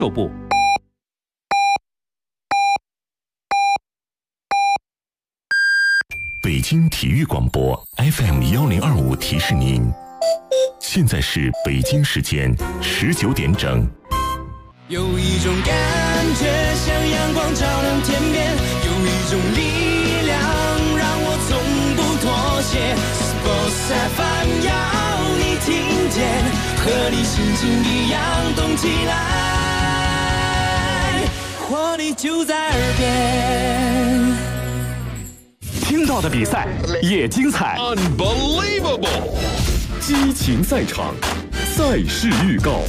部。 北京体育广播 FM1025提示您，现在是北京时间19点整。 有一种感觉像阳光照亮天边，有一种力量让我从不妥协。Sports FM 要你听见，和你心情一样动起来，活力就在耳边。 听到的比赛也精彩 Unbelievable 激情赛场，赛事预告。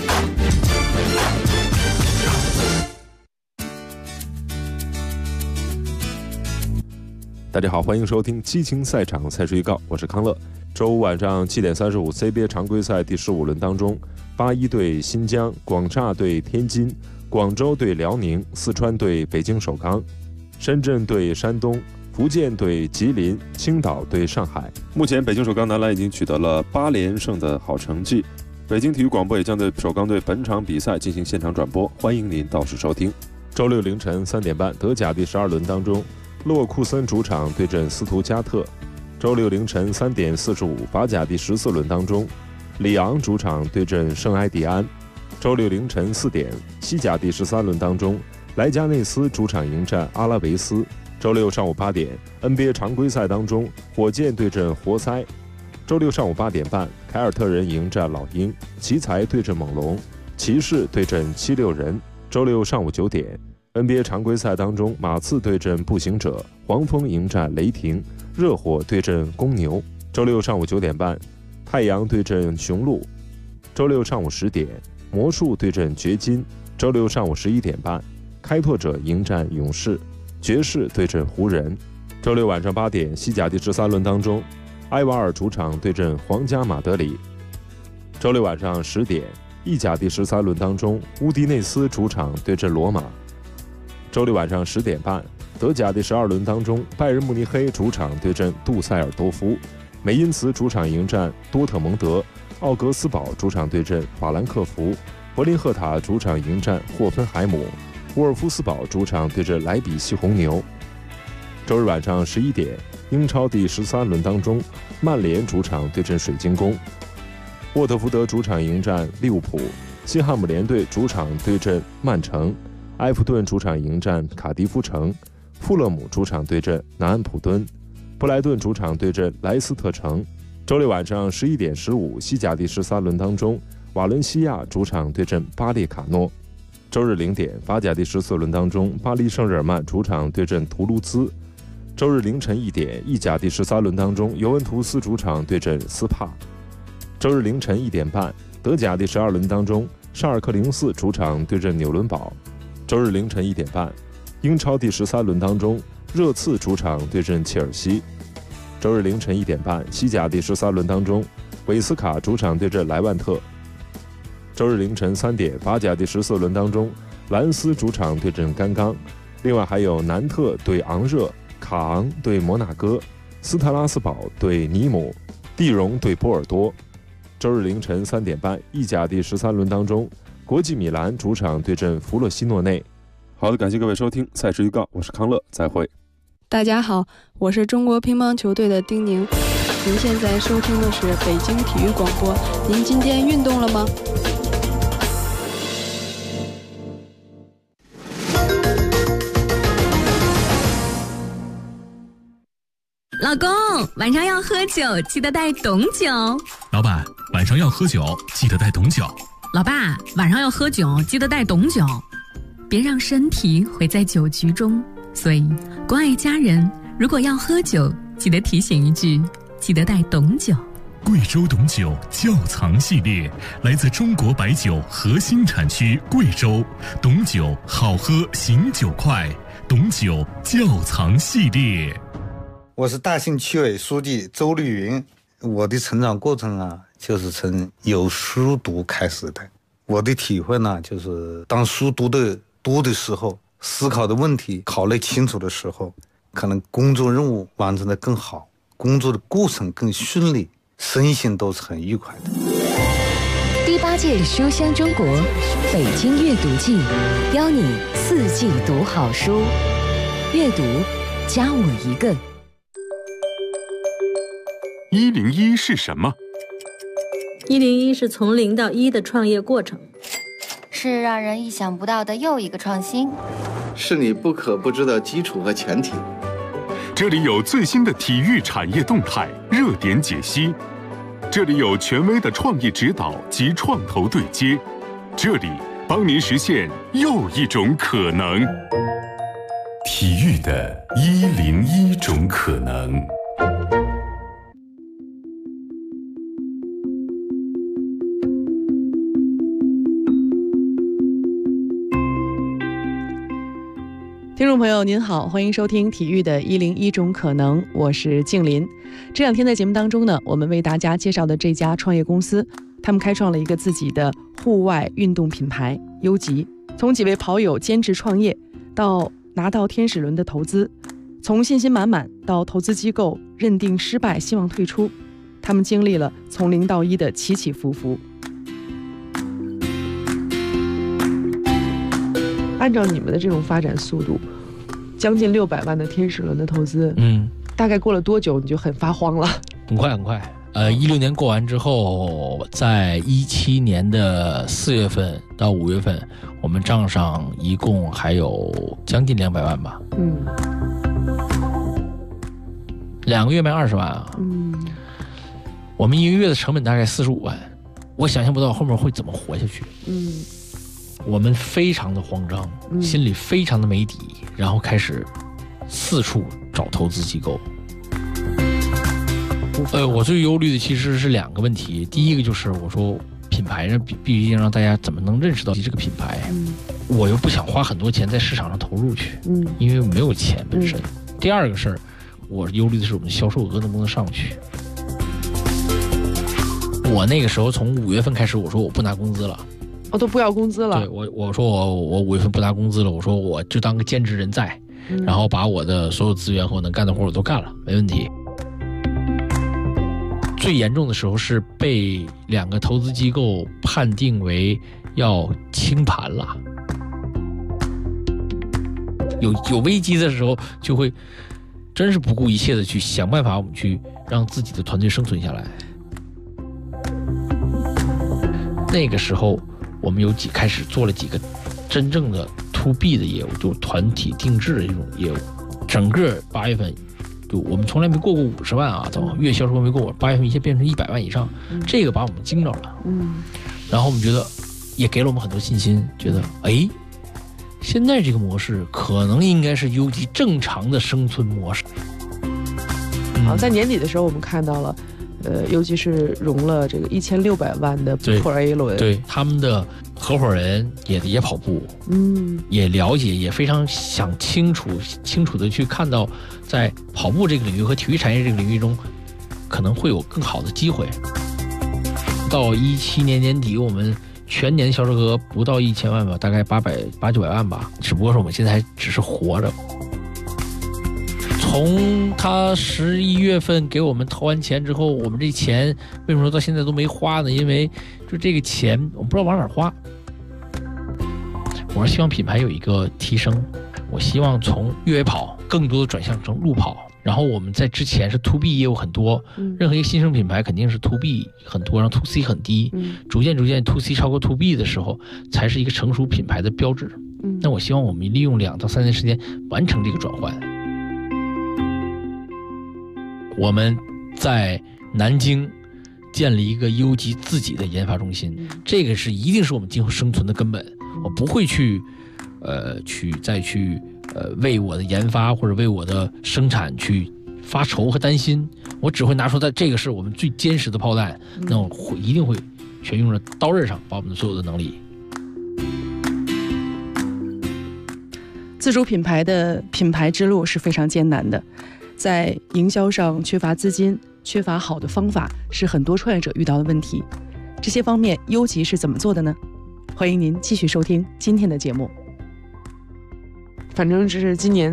大家好，欢迎收听激情赛场赛事预告，我是康乐。周五晚上7点35 CBA 常规赛第15轮当中，81对新疆，广厦对天津，广州对辽宁，四川对北京首钢，深圳对山东，福建对吉林，青岛对上海。目前北京首钢男篮已经取得了8连胜的好成绩，北京体育广播也将对首钢队本场比赛进行现场转播，欢迎您到时收听。周六凌晨3点半，德甲第12轮当中，勒沃库森主场对阵斯图加特。周六凌晨3点45，法甲第14轮当中，里昂主场对阵圣埃蒂安。周六凌晨4点，西甲第13轮当中，莱加内斯主场迎战阿拉维斯。周六上午8点 ，NBA 常规赛当中，火箭对阵活塞。周六上午8点半，凯尔特人迎战老鹰，奇才对阵猛龙，骑士对阵76人。周六上午9点 ，NBA 常规赛当中，马刺对阵步行者，黄蜂迎战雷霆，热火对阵公牛。周六上午9点半，太阳对阵雄鹿。周六上午10点，魔术对阵掘金。周六上午11点半，开拓者迎战勇士，爵士对阵湖人。周六晚上8点，西甲第13轮当中，埃瓦尔主场对阵皇家马德里。周六晚上10点，意甲第13轮当中，乌迪内斯主场对阵罗马。周六晚上10点半，德甲第12轮当中，拜仁慕尼黑主场对阵杜塞尔多夫，梅因茨主场迎战多特蒙德，奥格斯堡主场对阵法兰克福，柏林赫塔主场迎战霍芬海姆，沃尔夫斯堡主场对阵莱比锡红牛。周日晚上11点，英超第13轮当中，曼联主场对阵水晶宫，沃特福德主场迎战利物浦，西汉姆联队主场对阵曼城，埃弗顿主场迎战卡迪夫城，富勒姆主场对阵南安普敦，布莱顿主场对阵莱斯特城。周六晚上11点15，西甲第13轮当中，瓦伦西亚主场对阵巴列卡诺。周日0点，法甲第14轮当中，巴黎圣日耳曼主场对阵图卢兹。周日凌晨1点，意甲第13轮当中，尤文图斯主场对阵斯帕。周日凌晨1点半，德甲第12轮当中，沙尔克04主场对阵纽伦堡。周日凌晨1点半，英超第13轮当中，热刺主场对阵切尔西。周日凌晨1点半，西甲第13轮当中，韦斯卡主场对阵莱万特。周日凌晨3点，法甲第14轮当中，兰斯主场对阵甘刚。另外还有南特对昂热，卡昂对摩纳哥，斯特拉斯堡对尼姆，蒂荣对波尔多。周日凌晨3点半，意甲第13轮当中，国际米兰主场对阵弗洛西诺内。好的，感谢各位收听赛事预告，我是康乐，再会。 大家好，我是中国乒乓球队的丁宁。您现在收听的是北京体育广播。您今天运动了吗？ 老公，晚上要喝酒，记得带董酒。 老板，晚上要喝酒，记得带董酒。 老爸，晚上要喝酒，记得带董酒。别让身体毁在酒局中。所以，关爱家人，如果要喝酒，记得提醒一句，记得带董酒。 贵州董酒窖藏系列，来自中国白酒核心产区贵州，董酒好喝，醒酒快，董酒窖藏系列。 我是大兴区委书记周绿云。我的成长过程啊，就是从有书读开始的。我的体会呢，就是当书读的多的时候，思考的问题考虑清楚的时候，可能工作任务完成的更好，工作的过程更顺利，身心都是很愉快的。 第8 8届书香中国北京阅读季，邀你4季读好书，阅读加我一个。 101是什么 ？101是从0到1的创业过程， 是让人意想不到的又一个创新， 是你不可不知的基础和前提。 这里有最新的体育产业动态、热点解析，这里有权威的创业指导及创投对接，这里帮您实现又一种可能。体育的101种可能。 听众朋友您好，欢迎收听体育的101种可能，我是静林。这2天在节目当中呢，我们为大家介绍的这家创业公司，他们开创了一个自己的户外运动品牌优极。从几位跑友坚持创业，到拿到天使轮的投资，从信心满满到投资机构认定失败希望退出，他们经历了从0到1的起起伏伏。按照你们的这种发展速度，将近600万的天使轮的投资，大概过了多久你就很发慌了？ 很快很快，16年过完之后，在17年的4月份到5月份，我们账上一共还有将近200万吧。2个月卖20万啊。我们1个月的成本大概45万，我想象不到后面会怎么活下去。我们非常的慌张，心里非常的没底，然后开始四处找投资机构。我最忧虑的其实是2个问题，第一个就是我说品牌上必须让大家怎么能认识到这个品牌，我又不想花很多钱在市场上投入去，因为没有钱本身。第二个事儿，我忧虑的是我们的销售额能不能上去。我那个时候从5月份开始，我说我不拿工资了。 我都不要工资了。 对，我说我5月份不拿工资了，我说我就当个兼职人在，然后把我的所有资源和我能干的活我都干了，没问题。最严重的时候是被2个投资机构判定为要清盘了，有危机的时候就会真是不顾一切的去想办法，我们去让自己的团队生存下来。那个时候我们开始做了几个真正的 to B 的业务，就是团体定制的这种业务。整个8月份，就我们从来没过50万啊，月销售没过，8月份一下变成100万以上，这个把我们惊着了。然后我们觉得，也给了我们很多信心，觉得现在这个模式可能应该是优极正常的生存模式。 好，在年底的时候，我们看到了。尤其是融了这个1600万的 Pro A 轮， 对他们的合伙人也跑步，也了解，也非常想清楚的去看到，在跑步这个领域和体育产业这个领域中，可能会有更好的机会。到17年年底，我们全年销售额不到1000万吧，大概800-900万吧，只不过是我们现在还只是活着。从他11月份给我们投完钱之后，我们这钱为什么说到现在都没花呢？因为就这个钱我不知道往哪花。我是希望品牌有一个提升，我希望从越野跑更多的转向成路跑。然后我们在之前是 to B 业务很多，任何一个新生品牌肯定是 to B 很多，然后 to C 很低，逐渐 to C 超过 to B 的时候，才是一个成熟品牌的标志。那我希望我们利用2到3年时间完成这个转换。我们在南京建立一个优极自己的研发中心，这个是一定是我们今后生存的根本。我不会再去为我的研发或者为我的生产去发愁和担心，我只会拿出这个是我们最坚实的炮弹，那我一定会全用在刀刃上，把我们的所有的能力。 自主品牌的品牌之路是非常艰难的，在营销上缺乏资金，缺乏好的方法，是很多创业者遇到的问题。这些方面优极是怎么做的呢？欢迎您继续收听今天的节目。反正这是今年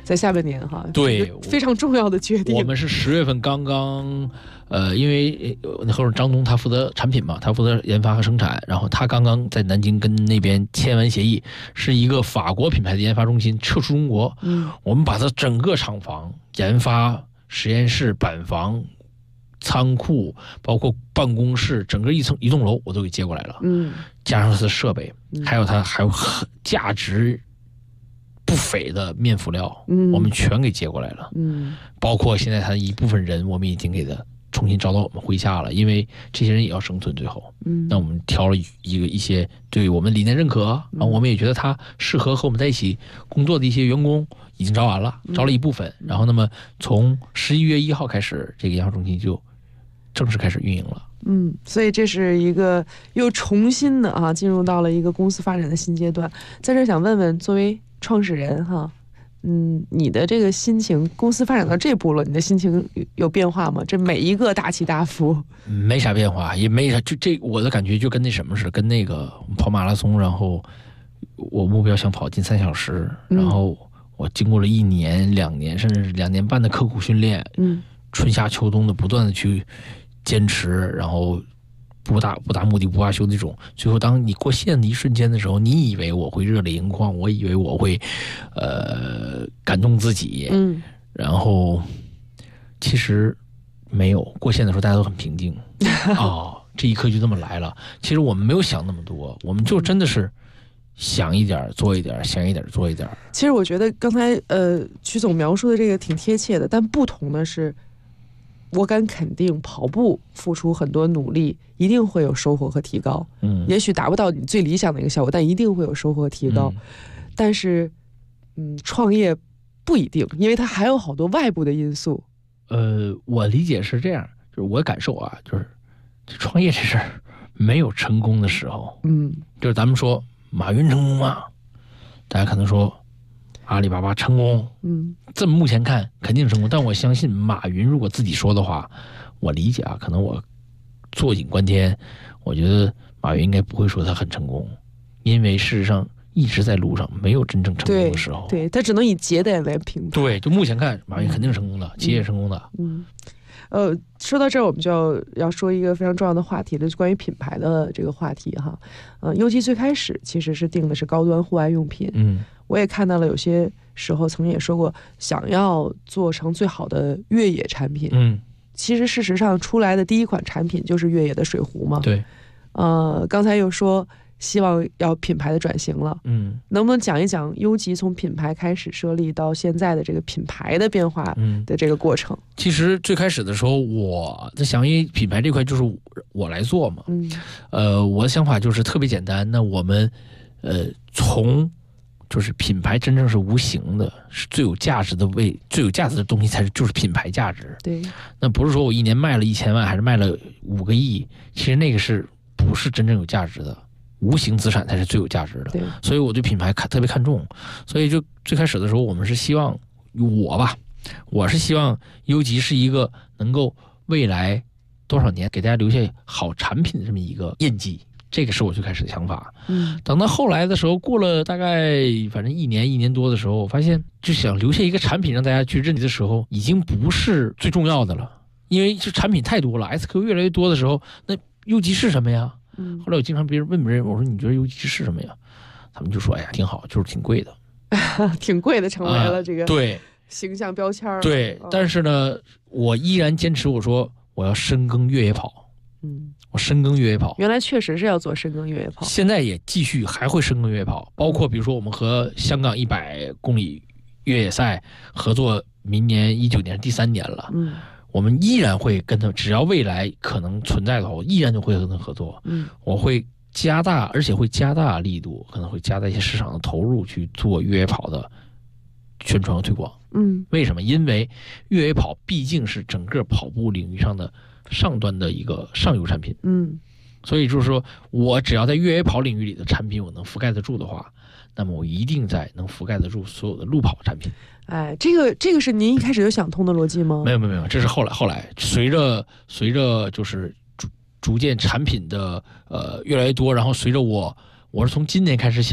在下半年哈， 对， 非常重要的决定。 我们是10月份刚刚，因为合伙人张东他负责产品嘛，他负责研发和生产，然后他刚刚在南京跟那边签完协议，是一个法国品牌的研发中心撤出中国，我们把它整个厂房、研发实验室、板房、仓库，包括办公室，整个一栋楼我都给接过来了，加上它的设备，还有价值不菲的面辅料，我们全给接过来了，包括现在他一部分人，我们已经给他重新招到我们麾下了，因为这些人也要生存，最后，那我们挑了一些对我们理念认可，然后我们也觉得他适合和我们在一起工作的一些员工，已经招完了，招了一部分，然后那么从11月1号开始，这个研发中心就正式开始运营了。 所以这是一个又重新的进入到了一个公司发展的新阶段。在这想问问，作为创始人哈，你的这个心情，公司发展到这步了，你的心情有变化吗？这每一个大起大伏， 没啥变化，也没啥，就这我的感觉就跟那什么似的，跟那个跑马拉松，然后我目标想跑进3小时，然后我经过了1年、2年，甚至是2年半的刻苦训练，春夏秋冬的不断的去坚持，然后不达目的不罢休那种，最后当你过线的一瞬间的时候，你以为我会热泪盈眶，我以为我会感动自己，然后其实没有，过线的时候大家都很平静这一刻就这么来了。其实我们没有想那么多，我们就真的是想一点做一点，想一点做一点。 其实我觉得刚才曲总描述的这个挺贴切的，但不同的是，我敢肯定跑步付出很多努力一定会有收获和提高，也许达不到你最理想的一个效果，但一定会有收获和提高，但是创业不一定，因为它还有好多外部的因素。 我理解是这样，就是我感受啊，就是创业这事儿没有成功的时候，就是咱们说马云成功吗？大家可能说阿里巴巴成功，这么目前看肯定成功，但我相信马云如果自己说的话，我理解啊，可能我坐井观天，我觉得马云应该不会说他很成功，因为事实上一直在路上，没有真正成功的时候。 对，他只能以节点来评判。 对，就目前看，马云肯定是成功的，企业成功的。 说到这儿，我们就要说一个非常重要的话题了，就是关于品牌的这个话题哈。优基最开始其实是定的是高端户外用品，我也看到了有些时候曾经也说过，想要做成最好的越野产品。其实事实上出来的第一款产品就是越野的水壶嘛。 对。 刚才又说希望要品牌的转型了，能不能讲一讲优吉从品牌开始设立到现在的这个品牌的变化的这个过程？ 其实最开始的时候，我在想，因为品牌这块就是我来做嘛，我的想法就是特别简单。那我们从就是品牌真正是无形的，是最有价值的最有价值的东西就是品牌价值。 对， 那不是说我1年卖了1000万，还是卖了5个亿，其实那个不是真正有价值的。无形资产才是最有价值的，所以我对品牌特别看重。所以就最开始的时候，我们是希望我是希望优吉是一个能够未来多少年给大家留下好产品的这么一个印记，这个是我最开始的想法。等到后来的时候，过了大概反正1年多的时候，我发现就想留下一个产品让大家去认的时候，已经不是最重要的了，因为这产品太多了 ，SKU 越来越多的时候，那优吉是什么呀？后来我经常别人问别人，我说你觉得优吉是什么呀？他们就说哎呀挺好，就是挺贵的， 挺贵的，成为了这个对形象标签。 对，但是呢，我依然坚持，我说我要深耕越野跑。我深耕越野跑， 原来确实是要做深耕越野跑， 现在也继续还会深耕越野跑，包括比如说我们和香港100公里越野赛合作，明年19年第3年了。我们依然会跟他，只要未来可能存在的话，我依然就会跟他合作。我会加大，而且会加大力度，可能会加大一些市场的投入去做越野跑的宣传和推广。为什么？因为越野跑毕竟是整个跑步领域上的上端的一个上游产品。所以就是说我只要在越野跑领域里的产品我能覆盖得住的话，那么我一定能覆盖得住所有的路跑产品。 哎，这个是您一开始就想通的逻辑吗？ 没有，这是后来随着就是逐渐产品的越来越多，然后随着我是从今年开始想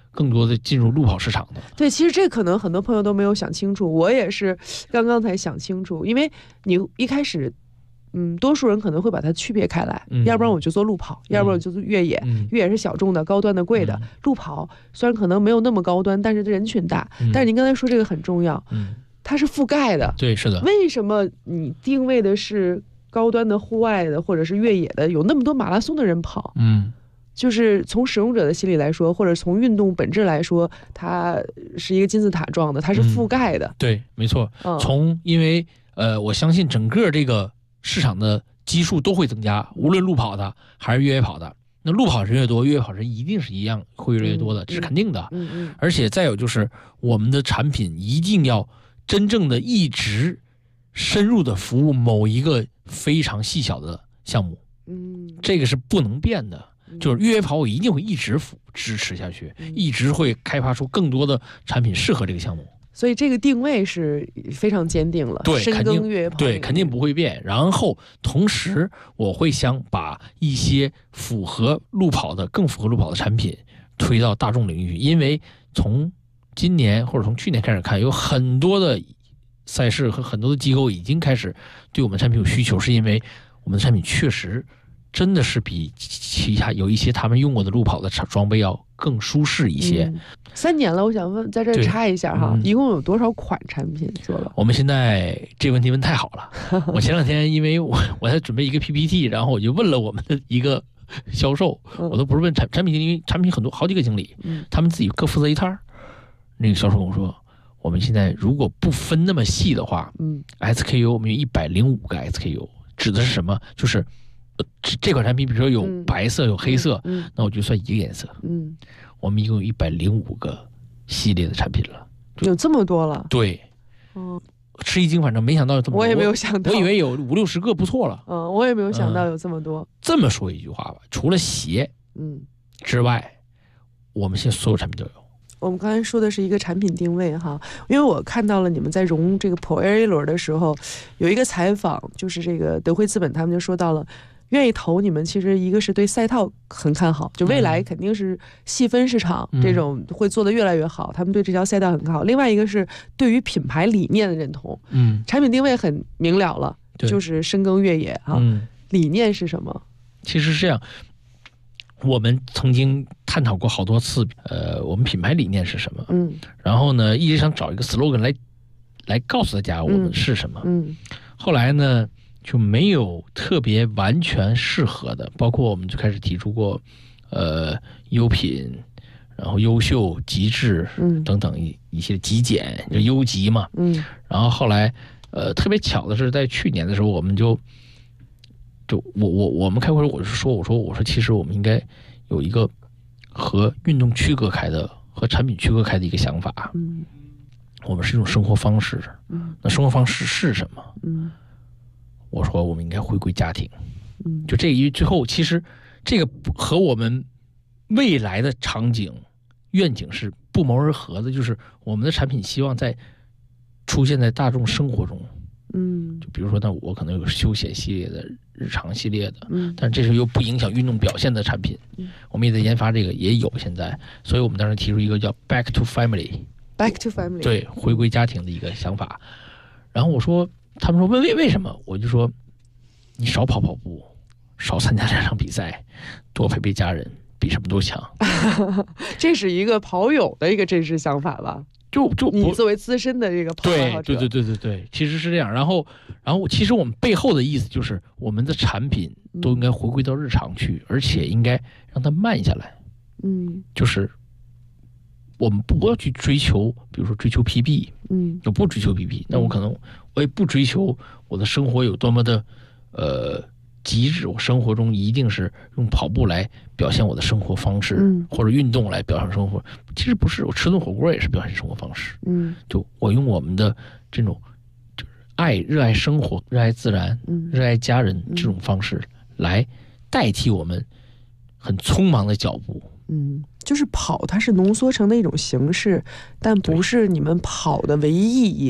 更多的进入路跑市场的。 对，其实这可能很多朋友都没有想清楚，我也是刚刚才想清楚，因为你一开始。多数人可能会把它区别开来，要不然我就做路跑，要不然我就做越野，越野是小众的、高端的、贵的，路跑虽然可能没有那么高端，但是人群大。但是您刚才说这个很重要，它是覆盖的。 对，是的。 为什么你定位的是高端的户外的或者是越野的，有那么多马拉松的人跑？就是从使用者的心理来说，或者从运动本质来说，它是一个金字塔状的，它是覆盖的。 对，没错。因为我相信整个这个市场的基数都会增加，无论路跑的还是越野跑的。那路跑人越多，越野跑人一定是一样会越来越多的，这是肯定的。而且再有就是我们的产品一定要真正的一直深入的服务某一个非常细小的项目。这个是不能变的。就是越野跑我一定会一直支持下去，一直会开发出更多的产品适合这个项目。 所以这个定位是非常坚定了， 对， 深耕越野跑， 对，肯定不会变。然后同时我会想把一些更符合路跑的产品推到大众领域，因为从今年或者从去年开始看，有很多的赛事和很多的机构已经开始对我们产品有需求，是因为我们的产品确实真的是比其他有一些他们用过的路跑的装备要更舒适一些。 3年了，我想问，在这插一下哈，一共有多少款产品做了？ 我们现在这个问题问太好了。我前2天因为我在准备一个 PPT， 然后我就问了我们的一个销售，我都不是问产品经理，因为产品很多好几个经理，他们自己各负责一摊。那个销售跟我说，我们现在如果不分那么细的话，SKU 我们有105个 SKU， 指的是什么？就是这款产品，比如说有白色有黑色，那我就算一个颜色。我们一共有105个系列的产品了， 有这么多了。 对，吃一惊，反正没想到有这么多。 我也没有想到， 我以为有50-60个不错了。 我也没有想到有这么多。 这么说一句话吧，除了鞋之外，我们现在所有产品都有。 我们刚才说的是一个产品定位哈，因为我看到了你们在融这个 Pro Air 轮的时候，有一个采访，就是这个德辉资本他们就说到了，愿意投你们，其实一个是对赛套很看好，就未来肯定是细分市场这种会做得越来越好，他们对这条赛道很看好。另外一个是对于品牌理念的认同，产品定位很明了了，就是深耕越野哈。理念是什么？ 其实是这样，我们曾经探讨过好多次，我们品牌理念是什么？然后呢，一直想找一个 slogan 来告诉大家我们是什么。后来呢，就没有特别完全适合的，包括我们就开始提出过，优品，然后优秀、极致，等等一些极简，就优极嘛。然后后来，特别巧的是，在去年的时候，我们我们开会，我说，其实我们应该有一个和运动区隔开的、和产品区隔开的一个想法。我们是一种生活方式。那生活方式是什么？我说我们应该回归家庭。就这一最后，其实这个和我们未来的场景愿景是不谋而合的，就是我们的产品希望出现在大众生活中。就比如说，那我可能有休闲系列的、日常系列的，但这是又不影响运动表现的产品。我们也在研发这个，也有现在，所以我们当时提出一个叫 Back to Family， 对，回归家庭的一个想法。然后我说，他们说为什么？我就说，你少跑步，少参加2场比赛，多陪陪家人，比什么都强。 这是一个跑友的一个真实想法吧？就你作为资深的这个跑者， 对，其实是这样。然后其实我们背后的意思就是，我们的产品都应该回归到日常去，而且应该让它慢下来。就是我们不要去追求，比如说追求 PB，我不追求 PB，那我也不追求我的生活有多么的极致，我生活中一定是用跑步来表现我的生活方式，或者运动来表现生活。其实不是，我吃顿火锅也是表现生活方式。就我用我们的这种就是热爱生活、热爱自然、热爱家人这种方式来代替我们很匆忙的脚步。 就是跑，它是浓缩成的一种形式，但不是你们跑的唯一意义。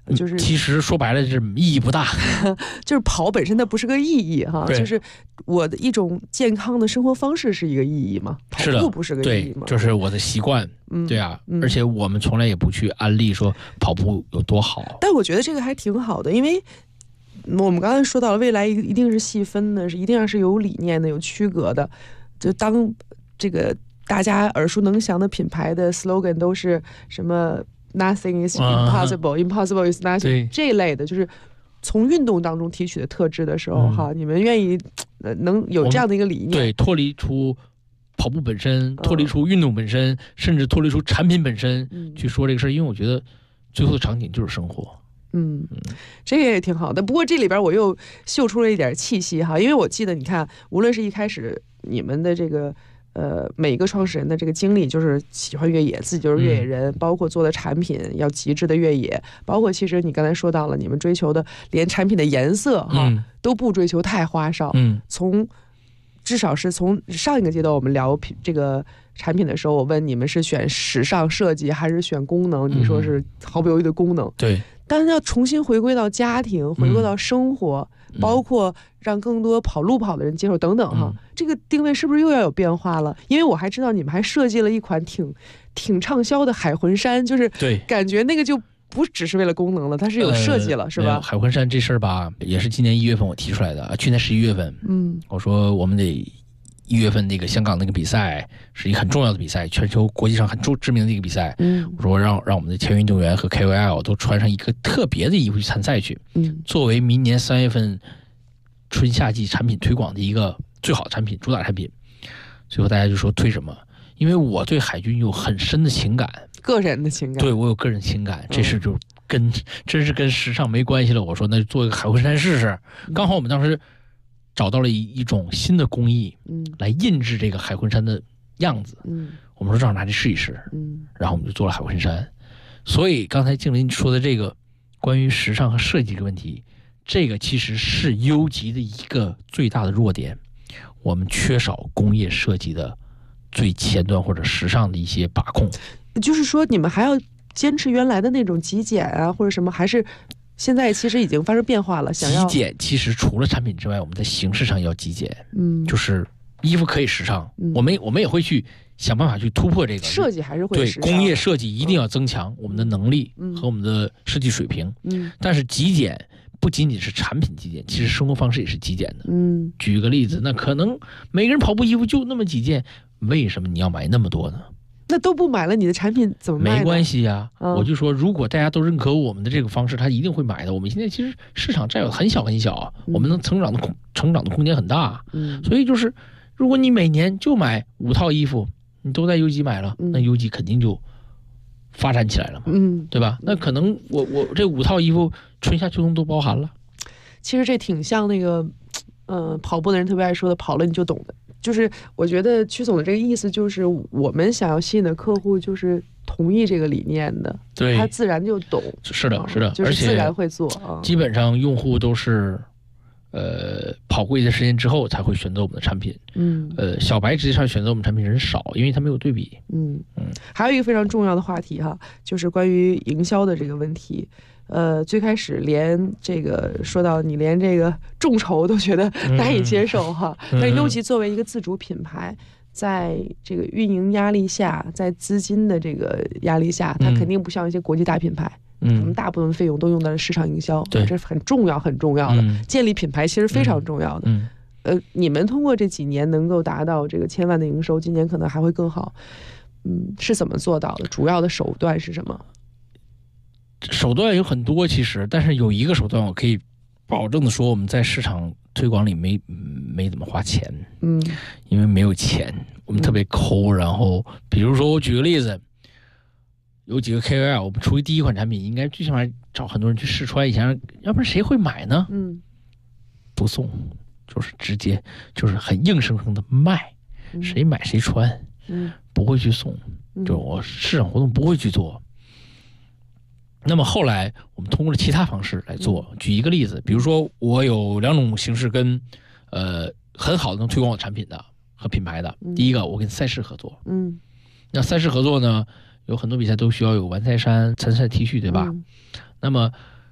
就是其实说白了是意义不大， 就是跑本身它不是个意义哈，就是我的一种健康的生活方式是一个意义嘛，跑步不是个意义嘛， 对，就是我的习惯，对啊，而且我们从来也不去安利说跑步有多好， 但我觉得这个还挺好的，因为我们刚才说到了，未来一定是细分的，是一定要是有理念的、有区隔的。就当这个大家耳熟能详的品牌的 slogan 都是什么 "Nothing is impossible", "Impossible is nothing" 这一类的，就是从运动当中提取的特质的时候，哈，你们愿意能有这样的一个理念， 对，脱离出跑步本身，脱离出运动本身，甚至脱离出产品本身去说这个事儿，因为我觉得最后的场景就是生活。 这个也挺好的。不过这里边我又嗅出了一点气息哈，因为我记得你看，无论是一开始你们的这个每一个创始人的这个经历，就是喜欢越野，自己就是越野人，包括做的产品要极致的越野，包括其实你刚才说到了，你们追求的连产品的颜色哈都不追求太花哨，至少是从上一个阶段我们聊这个产品的时候，我问你们是选时尚设计还是选功能，你说是毫不犹豫的功能， 对。 但是要重新回归到家庭，回归到生活，包括让更多路跑的人接受等等哈，这个定位是不是又要有变化了？因为我还知道你们还设计了一款挺畅销的海魂衫，就是感觉那个就不只是为了功能了，它是有设计了，是吧？ 海魂衫这事儿吧，也是今年1月份我提出来的，去年11月份，我说我们得1月份那个香港那个比赛是一个很重要的比赛，全球国际上很知名的一个比赛。我说让我们的前运动员和 KOL 都穿上一个特别的衣服去参赛去，作为明年3月份春夏季产品推广的一个最好的产品、主打产品。最后大家就说推什么？因为我对海军有很深的情感， 个人的情感， 对我有个人情感，这事就真是跟时尚没关系了。我说那就做一个海魂衫试试。刚好我们当时找到了一种新的工艺，来印制这个海魂衫的样子。我们说正好拿去试一试，然后我们就做了海魂衫。所以刚才静林说的这个关于时尚和设计这个问题，这个其实是优级的一个最大的弱点，我们缺少工业设计的最前端或者时尚的一些把控。 就是说你们还要坚持原来的那种极简啊，或者什么，还是现在其实已经发生变化了？想要极简，其实除了产品之外，我们在形式上要极简。就是衣服可以时尚，我们也会去想办法去突破这个设计，还是会对工业设计一定要增强我们的能力和我们的设计水平。但是极简不仅仅是产品极简，其实生活方式也是极简的。举个例子，那可能每个人跑步衣服就那么几件，为什么你要买那么多呢？ 那都不买了，你的产品怎么卖呢？ 没关系呀，我就说，如果大家都认可我们的这个方式，他一定会买的。我们现在其实市场占有很小很小，我们能成长的空间很大。所以就是，如果你每年就买5套衣服，你都在优级买了，那优级肯定就发展起来了嘛，对吧？那可能我这5套衣服春夏秋冬都包含了。 其实这挺像那个，跑步的人特别爱说的，跑了你就懂的。就是我觉得曲总的这个意思，就是我们想要吸引的客户就是同意这个理念的， 对， 他自然就懂。 是的，是的， 就是自然会做。 基本上用户都是，跑过一段时间之后才会选择我们的产品。小白实际上选择我们产品人少，因为他没有对比。 还有一个非常重要的话题哈，就是关于营销的这个问题。最开始连这个说到你连这个众筹都觉得难以接受哈，但优级作为一个自主品牌，在这个运营压力下，在资金的这个压力下，它肯定不像一些国际大品牌，我们大部分费用都用在了市场营销，这是很重要很重要的。建立品牌其实非常重要的。你们通过这几年能够达到这个1000万的营收，今年可能还会更好。是怎么做到的？主要的手段是什么？ 手段有很多，其实，但是有一个手段我可以保证的说，我们在市场推广里没怎么花钱，因为没有钱，我们特别抠。然后，比如说我举个例子，有几个 KOL， 我们出第一款产品，应该最起码找很多人去试穿一下，要不然谁会买呢？不送，就是直接就是很硬生生的卖，谁买谁穿，不会去送，就我市场活动不会去做。那么后来我们通过了其他方式来做。举一个例子，比如说我有2种形式跟很好的能推广我产品的和品牌的。第一个，我跟赛事合作。那赛事合作呢，有很多比赛都需要有完赛衫、参赛 T 恤，对吧？那么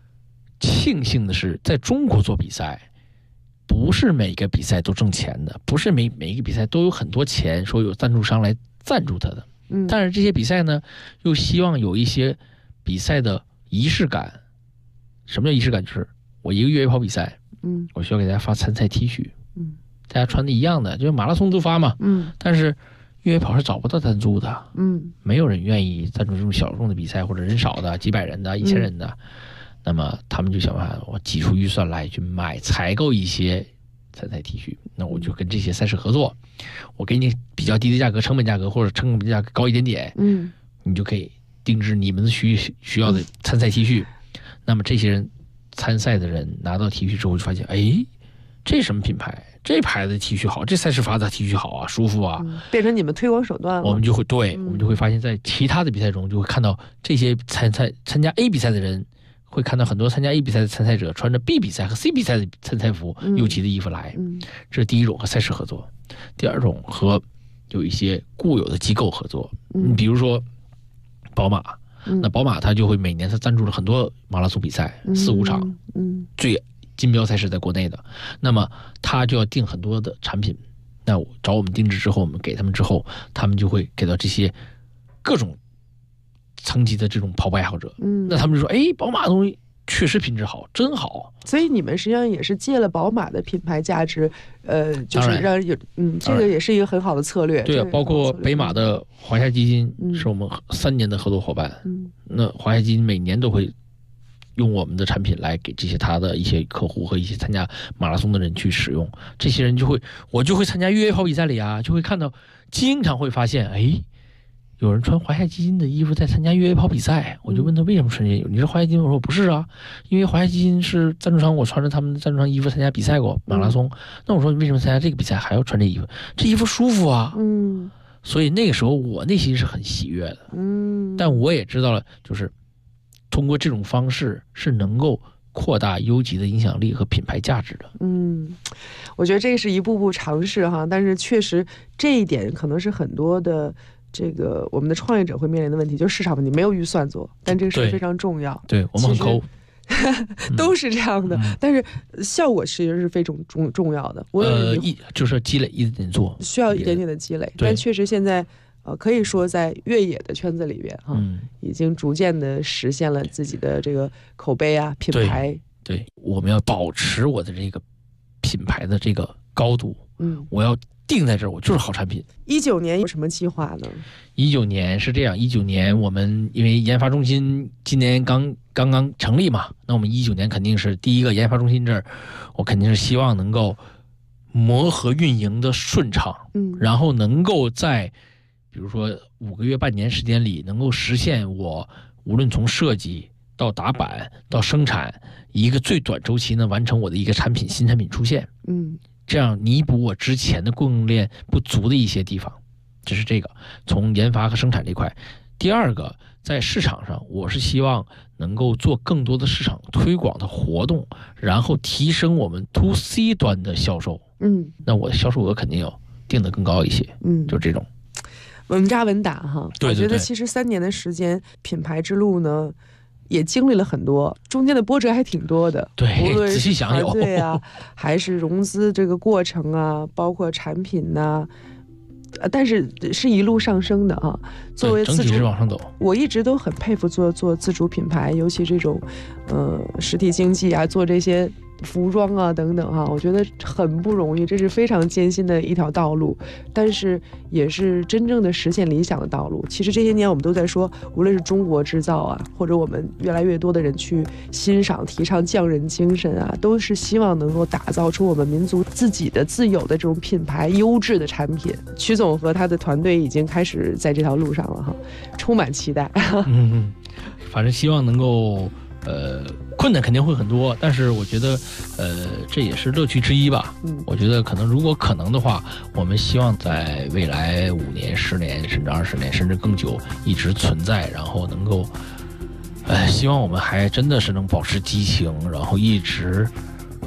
庆幸的是，在中国做比赛，不是每个比赛都挣钱的，不是每一个比赛都有很多钱，说有赞助商来赞助他的。但是这些比赛呢，又希望有一些比赛的仪式感。什么叫仪式感？就是我一个越野跑比赛，我需要给大家发参赛 T 恤，大家穿的一样的，就是马拉松都发嘛，但是越野跑是找不到赞助的，没有人愿意赞助这种小众的比赛，或者人少的几百人的、1000人的。那么他们就想办法，我挤出预算来去采购一些参赛 T 恤。那我就跟这些赛事合作，我给你比较低的价格，成本价格或者成本价格高一点点，你就可以定制你们需要的参赛 T 恤。那么这些人参赛的人拿到 T 恤之后，就发现，哎，这什么品牌？这牌子 T 恤好，这赛事发的 T 恤好啊，舒服啊， 变成你们推广手段了。我们就会发现，在其他的比赛中，就会看到这些参加 A 比赛的人。会看到很多参加 A 比赛的参赛者穿着 B 比赛和 C 比赛的参赛服、尤其的衣服来，这是第一种和赛事合作。第二种和有一些固有的机构合作，比如说宝马，那宝马它就会每年它赞助了很多马拉松比赛，4、5场，最金标赛事在国内的，那么它就要定很多的产品，那我找我们定制之后，我们给他们之后，他们就会给到这些各种层级的这种跑步爱好者，那他们就说，哎，宝马的东西确实品质好，真好。 所以你们实际上也是借了宝马的品牌价值，就是让有，这个也是一个很好的策略。 对啊，包括北马的华夏基金是我们3年的合作伙伴，那华夏基金每年都会用我们的产品来给这些他的一些客户和一些参加马拉松的人去使用，这些人我就会参加越野跑比赛里啊，就会看到，经常会发现，哎。有人穿华夏基金的衣服在参加越野跑比赛，我就问他为什么穿这个？你是华夏基金？我说不是啊，因为华夏基金是赞助商，我穿着他们的赞助商衣服参加比赛过马拉松。那我说你为什么参加这个比赛还要穿这衣服？这衣服舒服啊。所以那个时候我内心是很喜悦的。但我也知道了，就是通过这种方式是能够扩大优级的影响力和品牌价值的。 我觉得这是一步步尝试哈，但是确实这一点可能是很多的。这个我们的创业者会面临的问题就是市场问题，没有预算做，但这个事非常重要。 对，我们很抠， 都是这样的。但是效果其实是非常重要的。 就是积累，一点做， 需要一点点的积累。但确实现在可以说在越野的圈子里边哈，已经逐渐的实现了自己的这个口碑啊、品牌。 对，我们要保持我的这个品牌的这个高度。我要。定在这儿，我就是好产品。 19年有什么计划呢 ？19年是这样，19年我们因为研发中心今年刚刚成立嘛，那我们19年肯定是第一个研发中心这儿，我肯定是希望能够磨合运营的顺畅，然后能够在比如说5个月、半年时间里，能够实现我无论从设计到打板到生产一个最短周期呢，完成我的一个新产品出现。这样弥补我之前的供应链不足的一些地方，这是这个从研发和生产这块。第二个，在市场上，我是希望能够做更多的市场推广的活动，然后提升我们 to C 端的销售。那我的销售额肯定要定得更高一些。就这种稳扎稳打哈。 对， 我觉得其实3年的时间，品牌之路呢。也经历了很多，中间的波折还挺多的。 对， 无论仔细想有。 对啊，还是融资这个过程啊，包括产品呐，但是是一路上升的啊。作为整体是往上走。 我一直都很佩服做自主品牌，尤其这种实体经济啊，做这些服装啊等等哈，我觉得很不容易，这是非常艰辛的一条道路，但是也是真正的实现理想的道路。其实这些年我们都在说，无论是中国制造啊，或者我们越来越多的人去欣赏提倡匠人精神啊，都是希望能够打造出我们民族自己的自有的这种品牌优质的产品。曲总和他的团队已经开始在这条路上了哈，充满期待。 反正希望能够困难肯定会很多，但是我觉得这也是乐趣之一吧。我觉得可能如果可能的话，我们希望在未来5年、10年甚至20年甚至更久一直存在，然后能够希望我们还真的是能保持激情，然后一直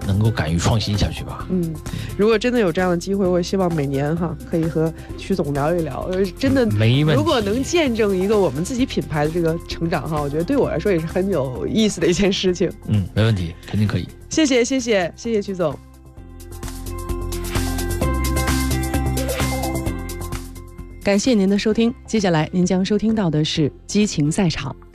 能够敢于创新下去吧。 如果真的有这样的机会，我希望每年可以和曲总聊一聊，真的没问题。 如果能见证一个我们自己品牌的这个成长我觉得对我来说也是很有意思的一件事情。 没问题，肯定可以。 谢谢曲总。感谢您的收听，接下来您将收听到的是激情赛场。